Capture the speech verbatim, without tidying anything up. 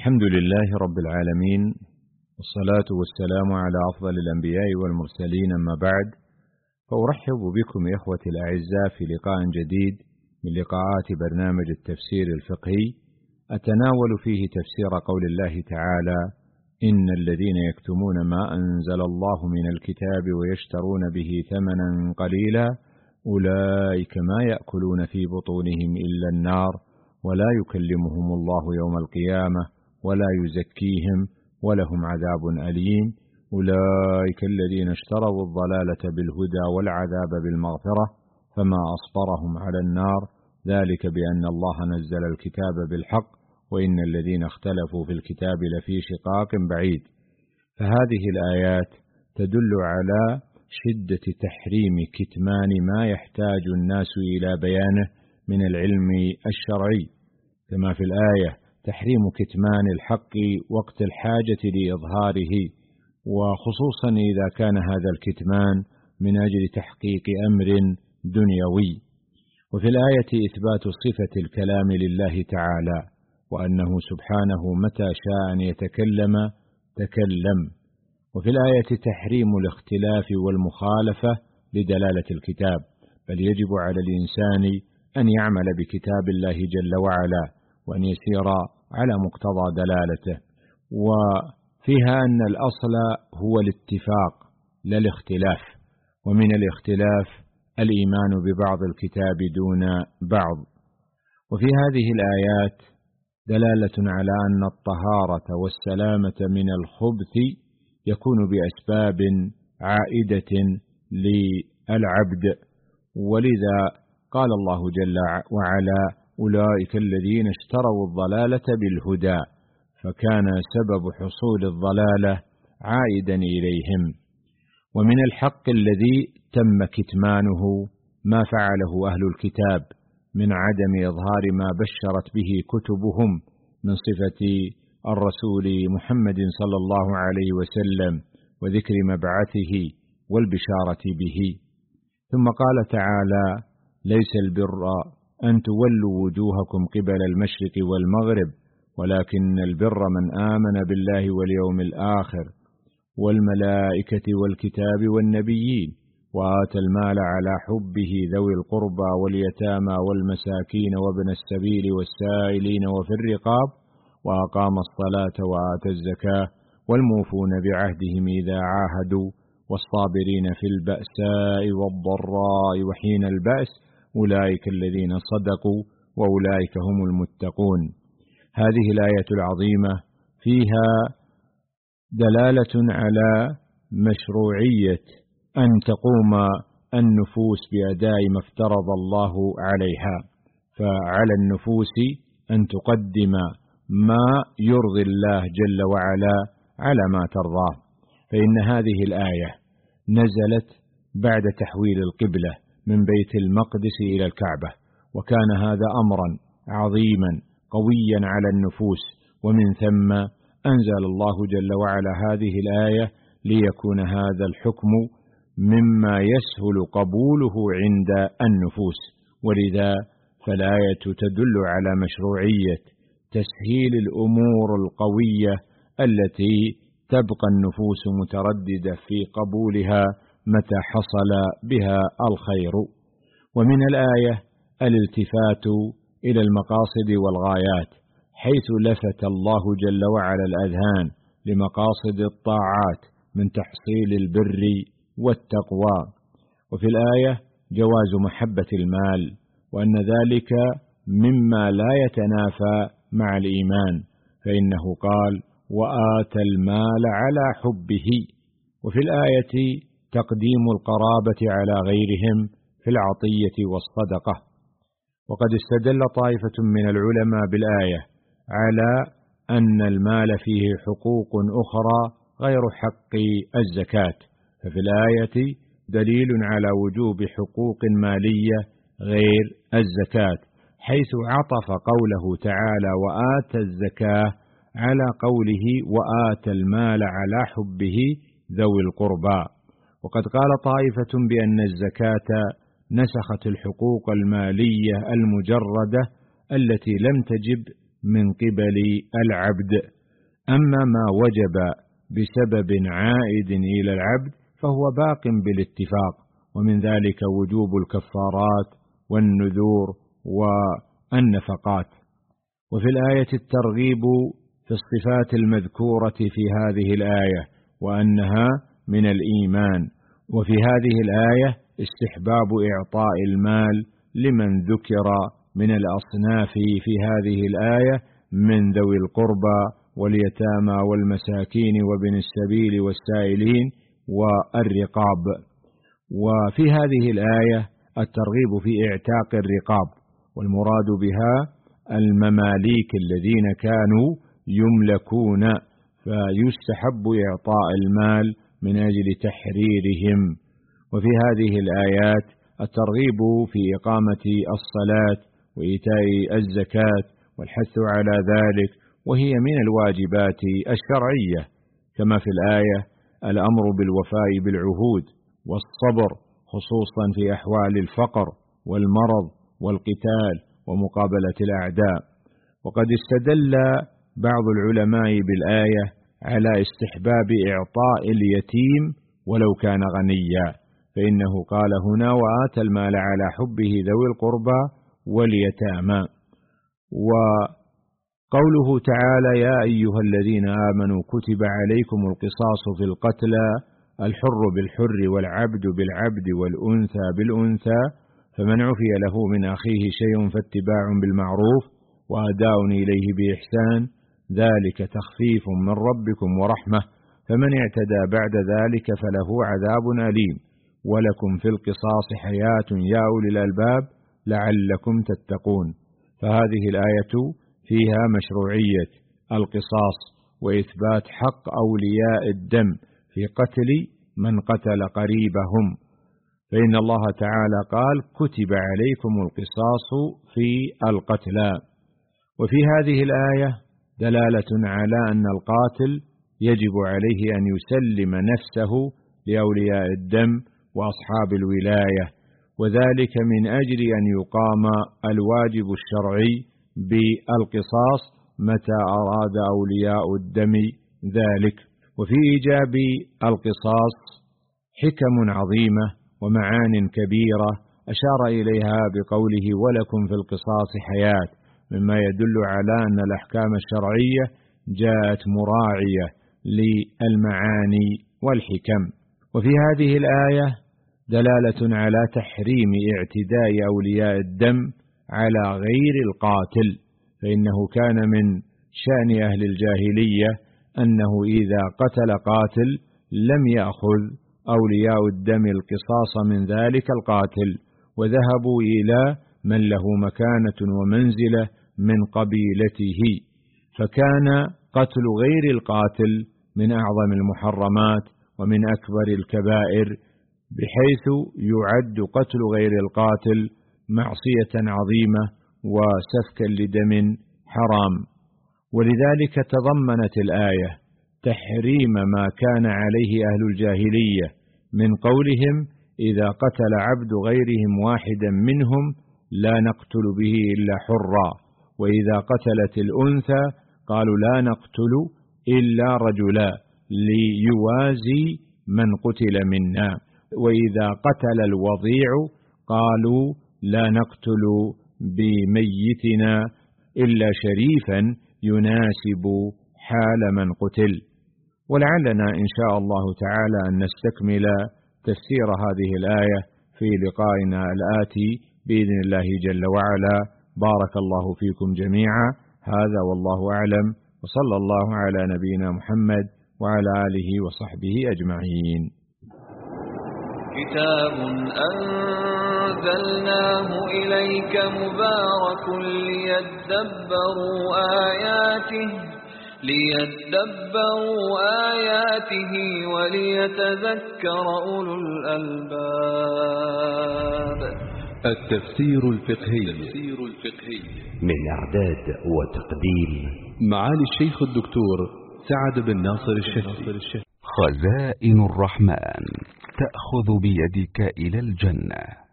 الحمد لله رب العالمين، والصلاة والسلام على أفضل الأنبياء والمرسلين، أما بعد، فأرحب بكم إخوتي الأعزاء في لقاء جديد من لقاءات برنامج التفسير الفقهي، أتناول فيه تفسير قول الله تعالى: إن الذين يكتمون ما أنزل الله من الكتاب ويشترون به ثمنا قليلا أولئك ما يأكلون في بطونهم إلا النار ولا يكلمهم الله يوم القيامة ولا يزكيهم ولهم عذاب أليم. أولئك الذين اشتروا الضلالة بالهدى والعذاب بالمغفرة فما أصبرهم على النار، ذلك بأن الله نزل الكتاب بالحق وإن الذين اختلفوا في الكتاب لفي شقاق بعيد. فهذه الآيات تدل على شدة تحريم كتمان ما يحتاج الناس إلى بيانه من العلم الشرعي، كما في الآية تحريم كتمان الحق وقت الحاجة لإظهاره، وخصوصا إذا كان هذا الكتمان من أجل تحقيق أمر دنيوي. وفي الآية إثبات صفة الكلام لله تعالى، وأنه سبحانه متى شاء أن يتكلم تكلم. وفي الآية تحريم الاختلاف والمخالفة لدلالة الكتاب، بل يجب على الإنسان أن يعمل بكتاب الله جل وعلا وأن يسير على مقتضى دلالته. وفيها أن الأصل هو الاتفاق لا الاختلاف، ومن الاختلاف الإيمان ببعض الكتاب دون بعض. وفي هذه الآيات دلالة على أن الطهارة والسلامة من الخبث يكون بأسباب عائدة للعبد، ولذا قال الله جل وعلا: أولئك الذين اشتروا الضلالة بالهدى، فكان سبب حصول الضلالة عائدا إليهم. ومن الحق الذي تم كتمانه ما فعله أهل الكتاب من عدم إظهار ما بشرت به كتبهم من صفة الرسول محمد صلى الله عليه وسلم وذكر مبعثه والبشارة به. ثم قال تعالى: ليس البر أن تولوا وجوهكم قبل المشرق والمغرب ولكن البر من آمن بالله واليوم الآخر والملائكة والكتاب والنبيين وآتى المال على حبه ذوي القربى واليتامى والمساكين وابن السبيل والسائلين وفي الرقاب وأقام الصلاة وآتى الزكاة والموفون بعهدهم إذا عاهدوا والصابرين في البأساء والضراء وحين البأس أولئك الذين صدقوا وأولئك هم المتقون. هذه الآية العظيمة فيها دلالة على مشروعية أن تقوم النفوس بأداء ما افترض الله عليها، فعلى النفوس أن تقدم ما يرضي الله جل وعلا على ما ترضاه. فإن هذه الآية نزلت بعد تحويل القبلة من بيت المقدس إلى الكعبة، وكان هذا أمرا عظيما قويا على النفوس، ومن ثم أنزل الله جل وعلا هذه الآية ليكون هذا الحكم مما يسهل قبوله عند النفوس. ولذا فالآية تدل على مشروعية تسهيل الأمور القوية التي تبقى النفوس مترددة في قبولها متى حصل بها الخير. ومن الآية الالتفات إلى المقاصد والغايات، حيث لفت الله جل وعلا الأذهان لمقاصد الطاعات من تحصيل البر والتقوى. وفي الآية جواز محبة المال، وأن ذلك مما لا يتنافى مع الإيمان، فإنه قال: وآتى المال على حبه. وفي الآية تقديم القرابة على غيرهم في العطية والصدقة. وقد استدل طائفة من العلماء بالآية على أن المال فيه حقوق أخرى غير حق الزكاة، ففي الآية دليل على وجوب حقوق مالية غير الزكاة، حيث عطف قوله تعالى: وآتى الزكاة على قوله: وآتى المال على حبه ذوي القربى. وقد قال طائفة بأن الزكاة نسخت الحقوق المالية المجردة التي لم تجب من قبل العبد. أما ما وجب بسبب عائد إلى العبد فهو باق بالاتفاق، ومن ذلك وجوب الكفارات والنذور والنفقات. وفي الآية الترغيب في الصفات المذكورة في هذه الآية وأنها من الإيمان. وفي هذه الآية استحباب إعطاء المال لمن ذكر من الأصناف في هذه الآية من ذوي القربى واليتامى والمساكين وابن السبيل والسائلين والرقاب. وفي هذه الآية الترغيب في إعتاق الرقاب، والمراد بها المماليك الذين كانوا يملكون، فيستحب إعطاء المال من أجل تحريرهم. وفي هذه الآيات الترغيب في إقامة الصلاة وإيتاء الزكاة والحث على ذلك، وهي من الواجبات الشرعية، كما في الآية الأمر بالوفاء بالعهود والصبر خصوصا في أحوال الفقر والمرض والقتال ومقابلة الأعداء. وقد استدل بعض العلماء بالآية على استحباب إعطاء اليتيم ولو كان غنيا، فإنه قال هنا وآتى المال على حبه ذوي القربى واليتامى. وقوله تعالى يا أيها الذين آمنوا كتب عليكم القصاص في القتلى الحر بالحر والعبد بالعبد والأنثى بالأنثى، فمن عفي له من أخيه شيء فاتباع بالمعروف وأداء إليه بإحسان ذلك تخفيف من ربكم ورحمة، فمن اعتدى بعد ذلك فله عذاب أليم، ولكم في القصاص حياة يا أولي الألباب لعلكم تتقون. فهذه الآية فيها مشروعية القصاص وإثبات حق أولياء الدم في قتل من قتل قريبهم، فإن الله تعالى قال كتب عليكم القصاص في القتلى. وفي هذه الآية دلالة على أن القاتل يجب عليه أن يسلم نفسه لأولياء الدم وأصحاب الولاية، وذلك من أجل أن يقام الواجب الشرعي بالقصاص متى أراد أولياء الدم ذلك. وفي إيجاب القصاص حكم عظيمة ومعان كبيرة أشار إليها بقوله ولكم في القصاص حياة، مما يدل على أن الأحكام الشرعية جاءت مراعية للمعاني والحكم. وفي هذه الآية دلالة على تحريم اعتداء أولياء الدم على غير القاتل، فإنه كان من شأن أهل الجاهلية أنه إذا قتل قاتل لم يأخذ أولياء الدم القصاص من ذلك القاتل، وذهبوا إلى من له مكانة ومنزلة من قبيلته، فكان قتل غير القاتل من أعظم المحرمات ومن أكبر الكبائر، بحيث يعد قتل غير القاتل معصية عظيمة وسفكا لدم حرام. ولذلك تضمنت الآية تحريم ما كان عليه أهل الجاهلية من قولهم إذا قتل عبد غيرهم واحدا منهم لا نقتل به إلا حرا، وإذا قتلت الأنثى قالوا لا نقتل إلا رجلا ليوازي من قتل منا، وإذا قتل الوضيع قالوا لا نقتل بميتنا إلا شريفا يناسب حال من قتل. ولعلنا إن شاء الله تعالى أن نستكمل تفسير هذه الآية في لقائنا الآتي بإذن الله جل وعلا. بارك الله فيكم جميعا، هذا والله أعلم، وصلى الله على نبينا محمد وعلى آله وصحبه أجمعين. كتاب أنزلناه إليك مبارك ليدبروا آياته ليدبروا آياته وليتذكر أولو الألباب. التفسير الفقهي من إعداد وتقديم معالي الشيخ الدكتور سعد بن ناصر الشهري. خزائن الرحمن تأخذ بيدك إلى الجنة.